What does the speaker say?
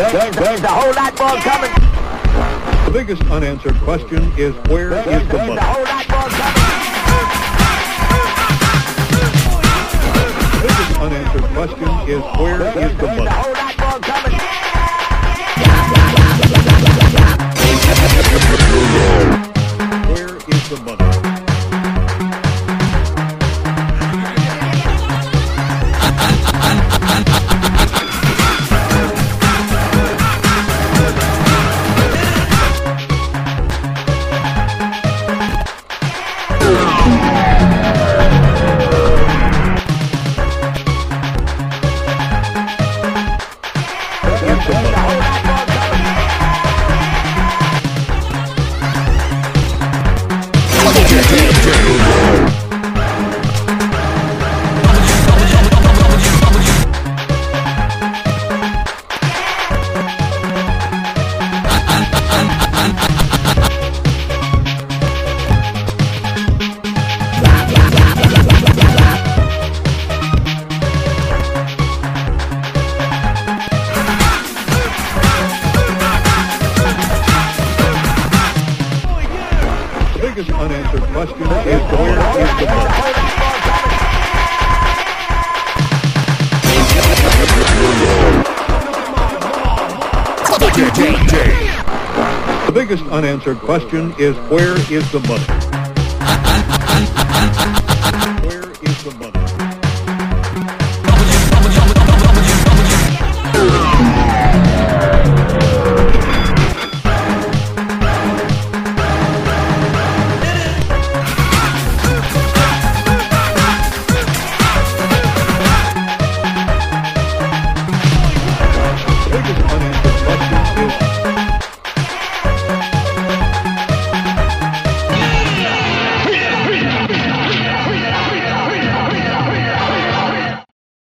There's a whole lot more coming. The biggest unanswered question is where is the There's money? a whole lot more coming. The biggest unanswered question is where is the There's a money? whole lot more coming. Where is the money? The biggest unanswered question is where is the money? The biggest unanswered question is where is the money? Where is the money?